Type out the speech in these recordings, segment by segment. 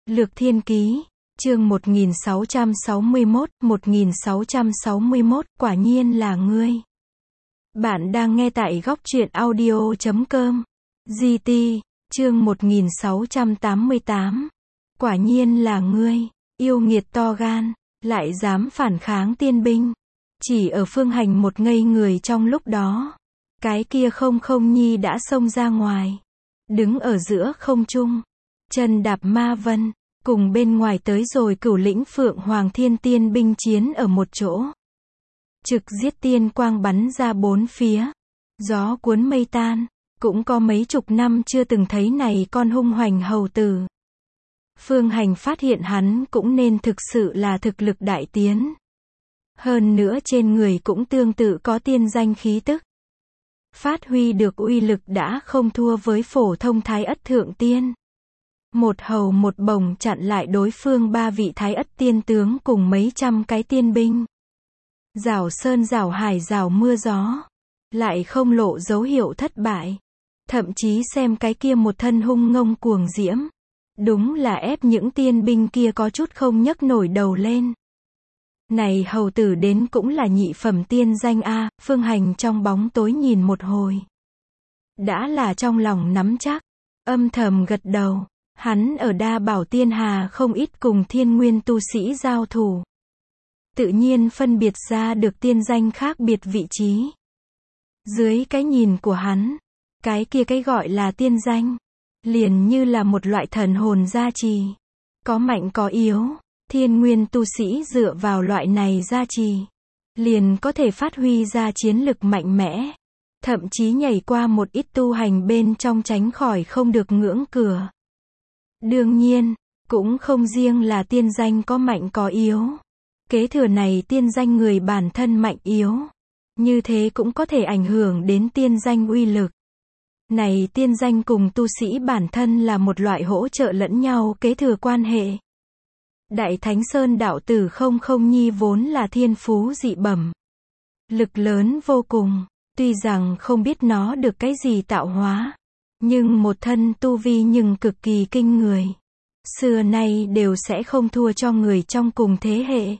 Lược Thiên Ký, chương 1661, quả nhiên là ngươi. Bạn đang nghe tại góc truyện audio.com. GT, chương 1688. Quả nhiên là ngươi, yêu nghiệt to gan, lại dám phản kháng tiên binh. Chỉ ở Phương Hành một ngây người trong lúc đó. Cái kia không nhi đã xông ra ngoài. Đứng ở giữa không trung. Chân đạp ma vân. Cùng bên ngoài tới rồi Cửu lĩnh Phượng Hoàng Thiên tiên binh chiến ở một chỗ. Trực giết tiên quang bắn ra bốn phía. Gió cuốn mây tan. Cũng có mấy chục năm chưa từng thấy này con hung hoành hầu tử. Phương Hành phát hiện hắn cũng nên thực sự là thực lực đại tiến. Hơn nữa trên người cũng tương tự có tiên danh khí tức. Phát huy được uy lực đã không thua với phổ thông Thái Ất Thượng Tiên. Một hầu một bổng chặn lại đối phương ba vị Thái Ất tiên tướng cùng mấy trăm cái tiên binh. Rảo sơn rảo hải rảo mưa gió. Lại không lộ dấu hiệu thất bại. Thậm chí xem cái kia một thân hung ngông cuồng diễm. Đúng là ép những tiên binh kia có chút không nhấc nổi đầu lên. Này hầu tử đến cũng là nhị phẩm tiên danh a. Phương Hành trong bóng tối nhìn một hồi. Đã là trong lòng nắm chắc. Âm thầm gật đầu. Hắn ở Đa Bảo Tiên Hà không ít cùng thiên nguyên tu sĩ giao thủ. Tự nhiên phân biệt ra được tiên danh khác biệt vị trí. Dưới cái nhìn của hắn, cái kia cái gọi là tiên danh, liền như là một loại thần hồn gia trì. Có mạnh có yếu, thiên nguyên tu sĩ dựa vào loại này gia trì, liền có thể phát huy ra chiến lực mạnh mẽ. Thậm chí nhảy qua một ít tu hành bên trong tránh khỏi không được ngưỡng cửa. Đương nhiên, cũng không riêng là tiên danh có mạnh có yếu. Kế thừa này tiên danh người bản thân mạnh yếu. Như thế cũng có thể ảnh hưởng đến tiên danh uy lực. Này tiên danh cùng tu sĩ bản thân là một loại hỗ trợ lẫn nhau kế thừa quan hệ. Đại Thánh Sơn đạo tử không nhi vốn là thiên phú dị bẩm. Lực lớn vô cùng, tuy rằng không biết nó được cái gì tạo hóa. Nhưng một thân tu vi nhưng cực kỳ kinh người. Xưa nay đều sẽ không thua cho người trong cùng thế hệ.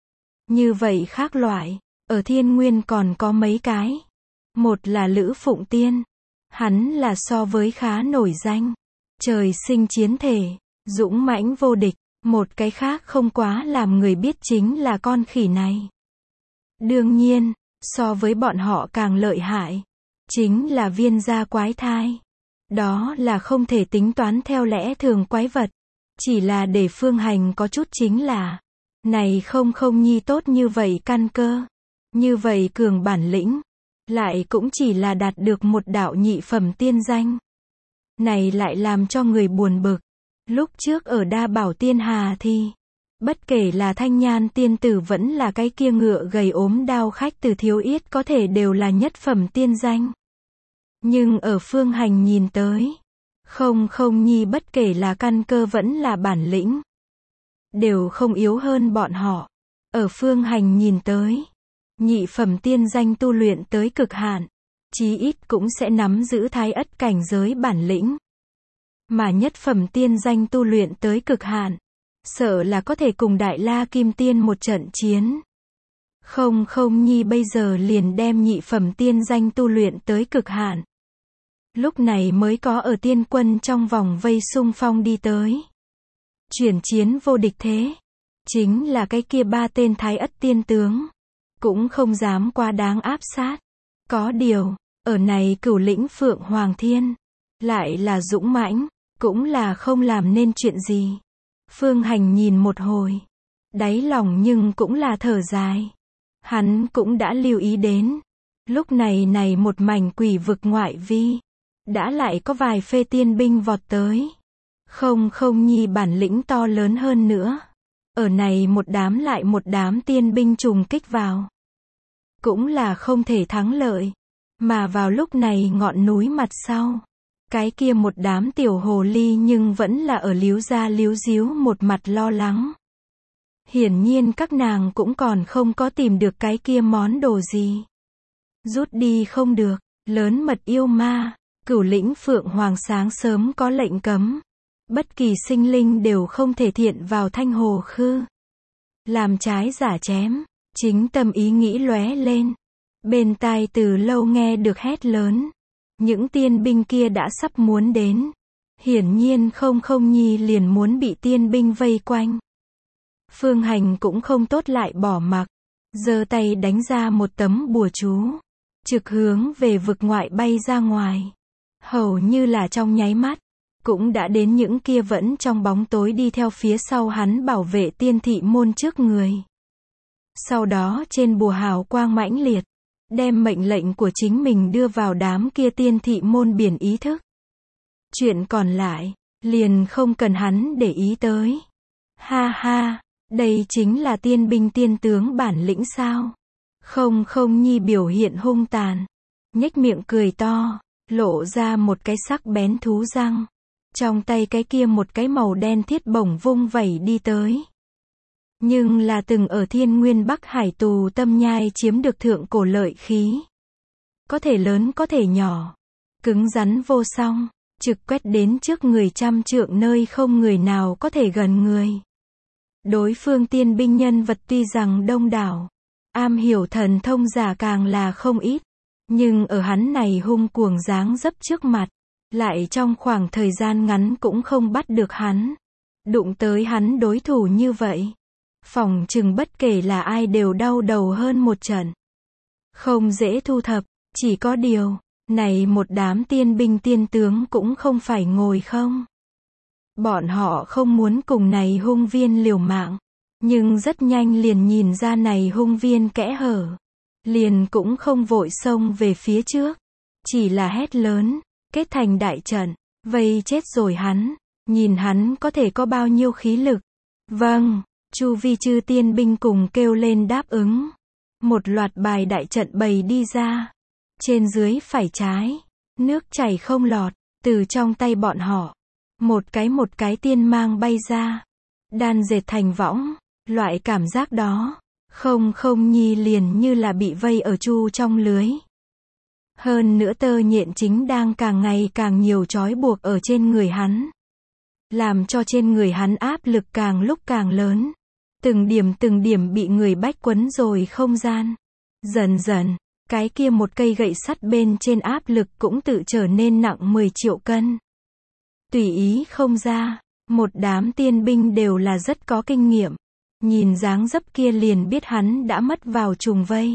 Như vậy khác loại, ở thiên nguyên còn có mấy cái. Một là Lữ Phụng Tiên. Hắn là so với khá nổi danh. Trời sinh chiến thể, dũng mãnh vô địch. Một cái khác không quá làm người biết chính là con khỉ này. Đương nhiên, so với bọn họ càng lợi hại. Chính là Viên gia quái thai. Đó là không thể tính toán theo lẽ thường quái vật. Chỉ là để Phương Hành có chút chính là. Này không nhi tốt như vậy căn cơ. Như vậy cường bản lĩnh. Lại cũng chỉ là đạt được một đạo nhị phẩm tiên danh. Này lại làm cho người buồn bực. Lúc trước ở Đa Bảo Tiên Hà thì. Bất kể là Thanh Nhan tiên tử vẫn là cái kia ngựa gầy ốm đao khách từ Thiếu Yết có thể đều là nhất phẩm tiên danh. Nhưng ở Phương Hành nhìn tới, không nhi bất kể là căn cơ vẫn là bản lĩnh, đều không yếu hơn bọn họ. Ở Phương Hành nhìn tới, nhị phẩm tiên danh tu luyện tới cực hạn, chí ít cũng sẽ nắm giữ Thái Ất cảnh giới bản lĩnh. Mà nhất phẩm tiên danh tu luyện tới cực hạn, sợ là có thể cùng Đại La Kim Tiên một trận chiến. Không nhi bây giờ liền đem nhị phẩm tiên danh tu luyện tới cực hạn. Lúc này mới có ở tiên quân trong vòng vây xung phong đi tới. Chuyển chiến vô địch thế. Chính là cái kia ba tên Thái Ất tiên tướng. Cũng không dám quá đáng áp sát. Có điều, ở này Cửu lĩnh Phượng Hoàng Thiên. Lại là dũng mãnh. Cũng là không làm nên chuyện gì. Phương Hành nhìn một hồi. Đáy lòng nhưng cũng là thở dài. Hắn cũng đã lưu ý đến. Lúc này một mảnh quỷ vực ngoại vi. Đã lại có vài phê tiên binh vọt tới. Không nhi bản lĩnh to lớn hơn nữa. Ở này một đám lại một đám tiên binh trùng kích vào. Cũng là không thể thắng lợi. Mà vào lúc này ngọn núi mặt sau. Cái kia một đám tiểu hồ ly nhưng vẫn là ở líu ra líu díu một mặt lo lắng. Hiển nhiên các nàng cũng còn không có tìm được cái kia món đồ gì. Rút đi không được, lớn mật yêu ma. Cửu lĩnh Phượng Hoàng sáng sớm có lệnh cấm. Bất kỳ sinh linh đều không thể thiện vào thanh hồ khư. Làm trái giả chém, chính tâm ý nghĩ lóe lên. Bên tai từ lâu nghe được hét lớn. Những tiên binh kia đã sắp muốn đến. Hiển nhiên không nhi liền muốn bị tiên binh vây quanh. Phương Hành cũng không tốt lại bỏ mặc. Giơ tay đánh ra một tấm bùa chú. Trực hướng về vực ngoại bay ra ngoài. Hầu như là trong nháy mắt. Cũng đã đến những kia vẫn trong bóng tối đi theo phía sau hắn bảo vệ tiên thị môn trước người. Sau đó trên bùa hào quang mãnh liệt. Đem mệnh lệnh của chính mình đưa vào đám kia tiên thị môn biển ý thức. Chuyện còn lại, liền không cần hắn để ý tới. Ha ha, đây chính là tiên binh tiên tướng bản lĩnh sao? Không nhi biểu hiện hung tàn. Nhếch miệng cười to, lộ ra một cái sắc bén thú răng. Trong tay cái kia một cái màu đen thiết bổng vung vẩy đi tới. Nhưng là từng ở Thiên Nguyên Bắc Hải tù tâm nhai chiếm được thượng cổ lợi khí. Có thể lớn có thể nhỏ. Cứng rắn vô song. Trực quét đến trước người trăm trượng nơi không người nào có thể gần người. Đối phương tiên binh nhân vật tuy rằng đông đảo. Am hiểu thần thông giả càng là không ít. Nhưng ở hắn này hung cuồng dáng dấp trước mặt. Lại trong khoảng thời gian ngắn cũng không bắt được hắn. Đụng tới hắn đối thủ như vậy. Phỏng chừng bất kể là ai đều đau đầu hơn một trận. Không dễ thu thập, chỉ có điều, này một đám tiên binh tiên tướng cũng không phải ngồi không. Bọn họ không muốn cùng này hung viên liều mạng, nhưng rất nhanh liền nhìn ra này hung viên kẽ hở. Liền cũng không vội xông về phía trước, chỉ là hét lớn, kết thành đại trận, vây chết rồi hắn, nhìn hắn có thể có bao nhiêu khí lực. Vâng. Chu vi chư tiên binh cùng kêu lên đáp ứng. Một loạt bài đại trận bày đi ra. Trên dưới phải trái. Nước chảy không lọt. Từ trong tay bọn họ. Một cái tiên mang bay ra. Đan dệt thành võng. Loại cảm giác đó. Không nhi liền như là bị vây ở chu trong lưới. Hơn nữa tơ nhện chính đang càng ngày càng nhiều trói buộc ở trên người hắn. Làm cho trên người hắn áp lực càng lúc càng lớn. Từng điểm bị người bách quấn rồi không gian. Dần dần, cái kia một cây gậy sắt bên trên áp lực cũng tự trở nên nặng 10 triệu cân. Tùy ý không ra, một đám tiên binh đều là rất có kinh nghiệm. Nhìn dáng dấp kia liền biết hắn đã mất vào trùng vây.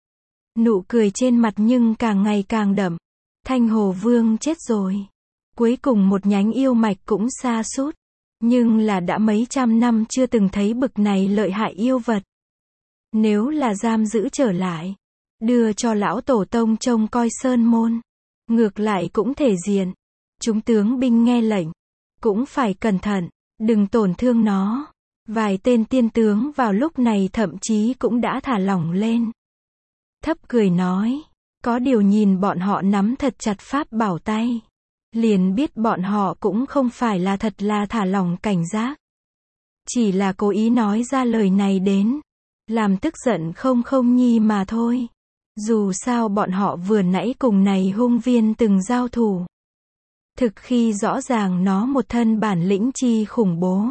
Nụ cười trên mặt nhưng càng ngày càng đậm. Thanh Hồ Vương chết rồi. Cuối cùng một nhánh yêu mạch cũng sa sút. Nhưng là đã mấy trăm năm chưa từng thấy bực này lợi hại yêu vật. Nếu là giam giữ trở lại, đưa cho lão tổ tông trông coi sơn môn, ngược lại cũng thể diện. Chúng tướng binh nghe lệnh, cũng phải cẩn thận, đừng tổn thương nó. Vài tên tiên tướng vào lúc này thậm chí cũng đã thả lỏng lên. Thấp cười nói, có điều nhìn bọn họ nắm thật chặt pháp bảo tay. Liền biết bọn họ cũng không phải là thật là thả lỏng cảnh giác. Chỉ là cố ý nói ra lời này đến. Làm tức giận không nhi mà thôi. Dù sao bọn họ vừa nãy cùng này hung viên từng giao thủ. Thực khi rõ ràng nó một thân bản lĩnh chi khủng bố.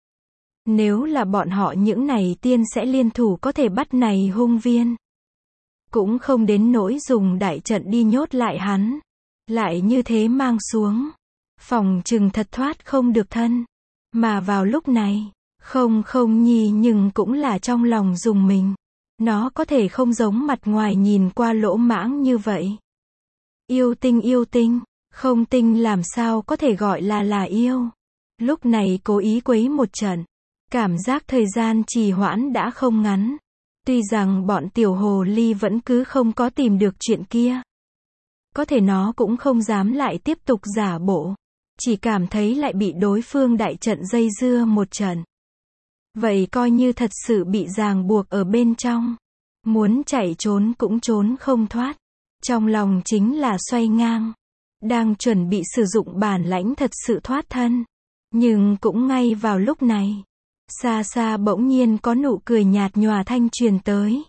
Nếu là bọn họ những này tiên sẽ liên thủ có thể bắt này hung viên. Cũng không đến nỗi dùng đại trận đi nhốt lại hắn. Lại như thế mang xuống. Phòng chừng thật thoát không được thân. Mà vào lúc này, không nhi nhưng cũng là trong lòng dùng mình. Nó có thể không giống mặt ngoài nhìn qua lỗ mãng như vậy. Yêu tinh, không tinh làm sao có thể gọi là yêu. Lúc này cố ý quấy một trận. Cảm giác thời gian trì hoãn đã không ngắn. Tuy rằng bọn tiểu hồ ly vẫn cứ không có tìm được chuyện kia. Có thể nó cũng không dám lại tiếp tục giả bộ. Chỉ cảm thấy lại bị đối phương đại trận dây dưa một trận. Vậy coi như thật sự bị ràng buộc ở bên trong. Muốn chạy trốn cũng trốn không thoát. Trong lòng chính là xoay ngang. Đang chuẩn bị sử dụng bản lãnh thật sự thoát thân. Nhưng cũng ngay vào lúc này. Xa xa bỗng nhiên có nụ cười nhạt nhòa thanh truyền tới.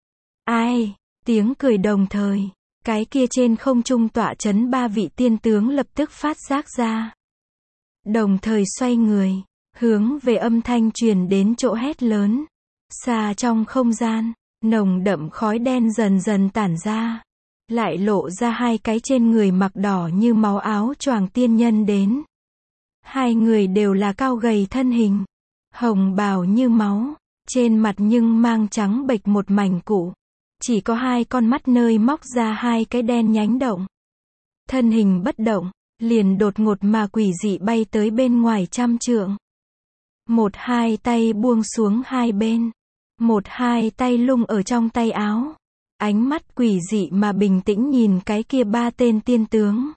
Ai? Tiếng cười đồng thời. Cái kia trên không trung tọa chấn ba vị tiên tướng lập tức phát giác ra. đồng thời xoay người, hướng về âm thanh truyền đến chỗ hét lớn. Xa trong không gian, nồng đậm khói đen dần dần tản ra, lại lộ ra hai cái trên người mặc đỏ như máu áo choàng tiên nhân đến. Hai người đều là cao gầy thân hình, hồng bào như máu, trên mặt nhưng mang trắng bệch một mảnh cụ. Chỉ có hai con mắt nơi móc ra hai cái đen nhánh động. Thân hình bất động, liền đột ngột mà quỷ dị bay tới bên ngoài 100 trượng. Một hai tay buông xuống hai bên. Một hai tay lung ở trong tay áo. Ánh mắt quỷ dị mà bình tĩnh nhìn cái kia ba tên tiên tướng.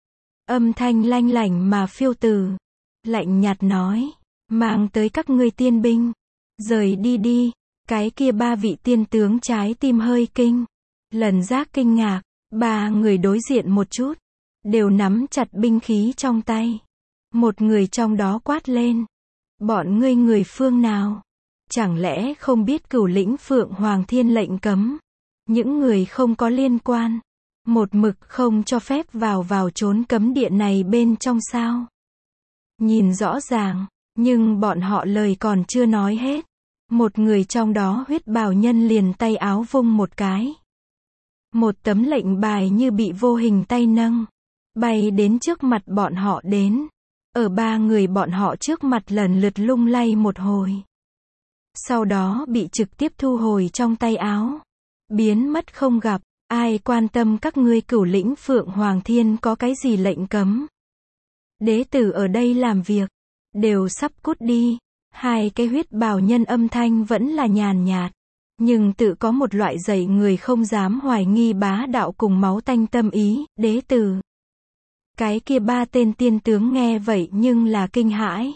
Âm thanh lanh lảnh mà phiêu từ. Lạnh nhạt nói, mang tới các ngươi tiên binh. Rời đi đi. Cái kia ba vị tiên tướng trái tim hơi kinh. Lần giác kinh ngạc, ba người đối diện một chút. Đều nắm chặt binh khí trong tay. Một người trong đó quát lên. Bọn ngươi người phương nào? Chẳng lẽ không biết Cửu Lĩnh Phượng Hoàng Thiên lệnh cấm? Những người không có liên quan. Một mực không cho phép vào trốn cấm địa này bên trong sao? Nhìn rõ ràng, nhưng bọn họ lời còn chưa nói hết. Một người trong đó huyết bào nhân liền tay áo vung một cái. Một tấm lệnh bài như bị vô hình tay nâng, bay đến trước mặt bọn họ đến. Ở ba người bọn họ trước mặt lần lượt lung lay một hồi. Sau đó bị trực tiếp thu hồi trong tay áo. Biến mất không gặp, ai quan tâm các ngươi Cửu Lĩnh Phượng Hoàng Thiên có cái gì lệnh cấm. Đế tử ở đây làm việc, đều sắp cút đi. Hai cái huyết bào nhân âm thanh vẫn là nhàn nhạt, nhưng tự có một loại dạy người không dám hoài nghi bá đạo cùng máu tanh tâm ý. Đế tử. Cái kia ba tên tiên tướng nghe vậy nhưng là kinh hãi.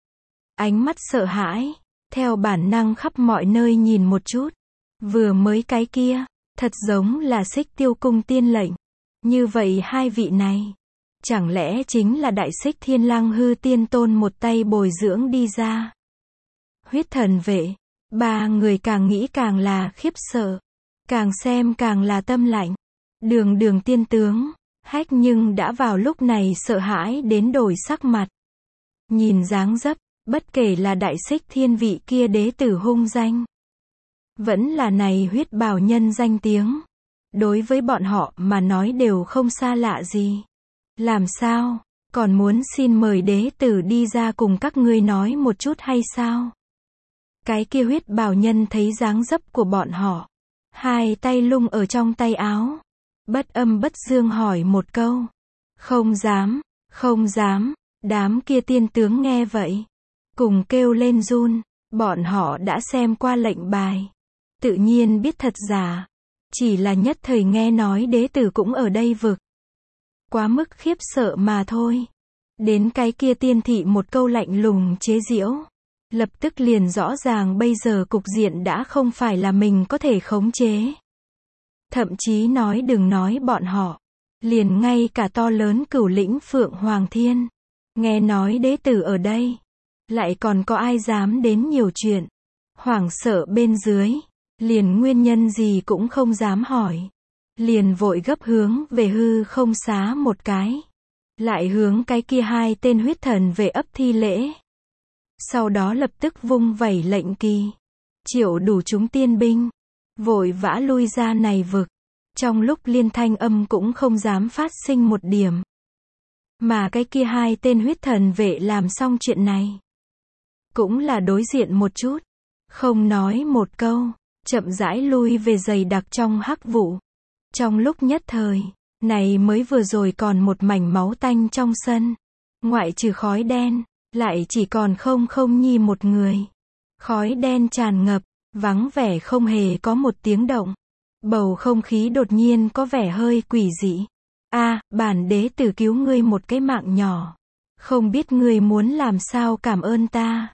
Ánh mắt sợ hãi, theo bản năng khắp mọi nơi nhìn một chút. Vừa mới cái kia, thật giống là Xích Tiêu cung tiên lệnh. Như vậy hai vị này, chẳng lẽ chính là Đại Xích Thiên Lăng Hư Tiên Tôn một tay bồi dưỡng đi ra? Huyết thần vệ, ba người càng nghĩ càng là khiếp sợ, càng xem càng là tâm lạnh. Đường tiên tướng, Hách nhưng đã vào lúc này sợ hãi đến đổi sắc mặt. Nhìn dáng dấp, bất kể là Đại Xích Thiên vị kia đế tử hung danh, vẫn là này huyết bào nhân danh tiếng, đối với bọn họ mà nói đều không xa lạ gì. Làm sao, còn muốn xin mời đế tử đi ra cùng các ngươi nói một chút hay sao? Cái kia huyết bào nhân thấy dáng dấp của bọn họ, hai tay lung ở trong tay áo, bất âm bất dương hỏi một câu. Không dám, không dám. Đám kia tiên tướng nghe vậy, cùng kêu lên run. Bọn họ đã xem qua lệnh bài, tự nhiên biết thật giả, chỉ là nhất thời nghe nói đế tử cũng ở đây vực, quá mức khiếp sợ mà thôi. Đến cái kia tiên thị một câu lạnh lùng chế giễu, lập tức liền rõ ràng bây giờ cục diện đã không phải là mình có thể khống chế. Thậm chí đừng nói bọn họ, liền ngay cả to lớn Cửu Lĩnh Phượng Hoàng Thiên, nghe nói đế tử ở đây, lại còn có ai dám đến nhiều chuyện. Hoảng sợ bên dưới, liền nguyên nhân gì cũng không dám hỏi, liền vội gấp hướng về hư không xá một cái, lại hướng cái kia hai tên huyết thần về ấp thi lễ. Sau đó lập tức vung vẩy lệnh kỳ, triệu đủ chúng tiên binh, vội vã lui ra này vực. Trong lúc liên thanh âm cũng không dám phát sinh một điểm. Mà cái kia hai tên huyết thần vệ làm xong chuyện này, cũng là đối diện một chút, không nói một câu, chậm rãi lui về dày đặc trong hắc vụ. Trong lúc nhất thời, này mới vừa rồi còn một mảnh máu tanh trong sân, ngoại trừ khói đen, lại chỉ còn không nhi một người. Khói đen tràn ngập, vắng vẻ không hề có một tiếng động. Bầu không khí đột nhiên có vẻ hơi quỷ dị. Bản đế tử cứu ngươi một cái mạng nhỏ, không biết ngươi muốn làm sao cảm ơn ta.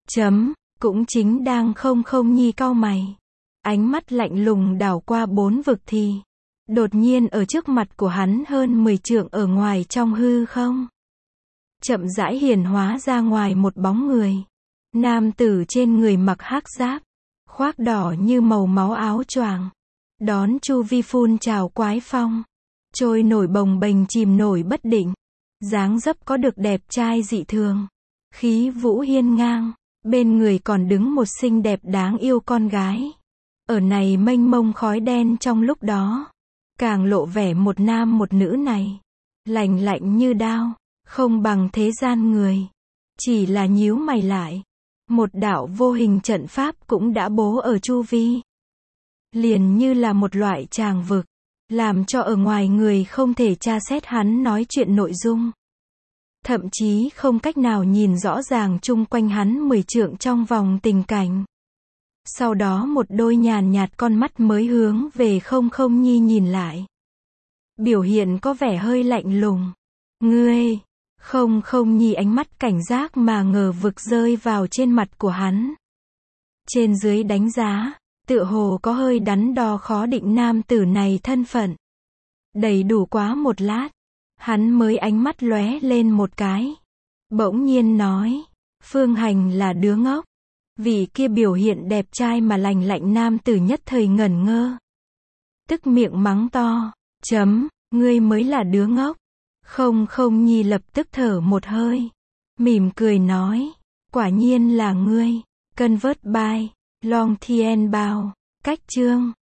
Cũng chính đang không nhi cau mày, ánh mắt lạnh lùng đảo qua bốn vực thì, đột nhiên ở trước mặt của hắn hơn 10 trượng ở ngoài trong hư không, chậm rãi hiển hóa ra ngoài một bóng người. Nam tử trên người mặc hắc giáp, khoác đỏ như màu máu áo choàng, đón chu vi phun trào quái phong, trôi nổi bồng bềnh chìm nổi bất định, Dáng dấp có được đẹp trai dị thường. Khí vũ hiên ngang. Bên người còn đứng một xinh đẹp đáng yêu con gái. Ở này mênh mông khói đen trong lúc đó. Càng lộ vẻ một nam một nữ này. Lành lạnh như đao. Không bằng thế gian người. Chỉ là nhíu mày lại. Một đạo vô hình trận pháp cũng đã bố ở chu vi. Liền như là một loại tràng vực. Làm cho ở ngoài người không thể tra xét hắn nói chuyện nội dung. Thậm chí không cách nào nhìn rõ ràng chung quanh hắn 10 trượng trong vòng tình cảnh. Sau đó một đôi nhàn nhạt con mắt mới hướng về không không nhi nhìn lại. Biểu hiện có vẻ hơi lạnh lùng. Ngươi, không không nhi ánh mắt cảnh giác mà ngờ vực rơi vào trên mặt của hắn. Trên dưới đánh giá, tựa hồ có hơi đắn đo khó định nam tử này thân phận. Đầy đủ quá một lát, hắn mới ánh mắt lóe lên một cái. Bỗng nhiên nói, Phương Hành là đứa ngốc. Vị kia biểu hiện đẹp trai mà lành lạnh nam tử nhất thời ngẩn ngơ. Tức miệng mắng to, ngươi mới là đứa ngốc. Không không nhi lập tức thở một hơi. Mỉm cười nói, quả nhiên là ngươi. Convert by Long Thien Bao. Cách chương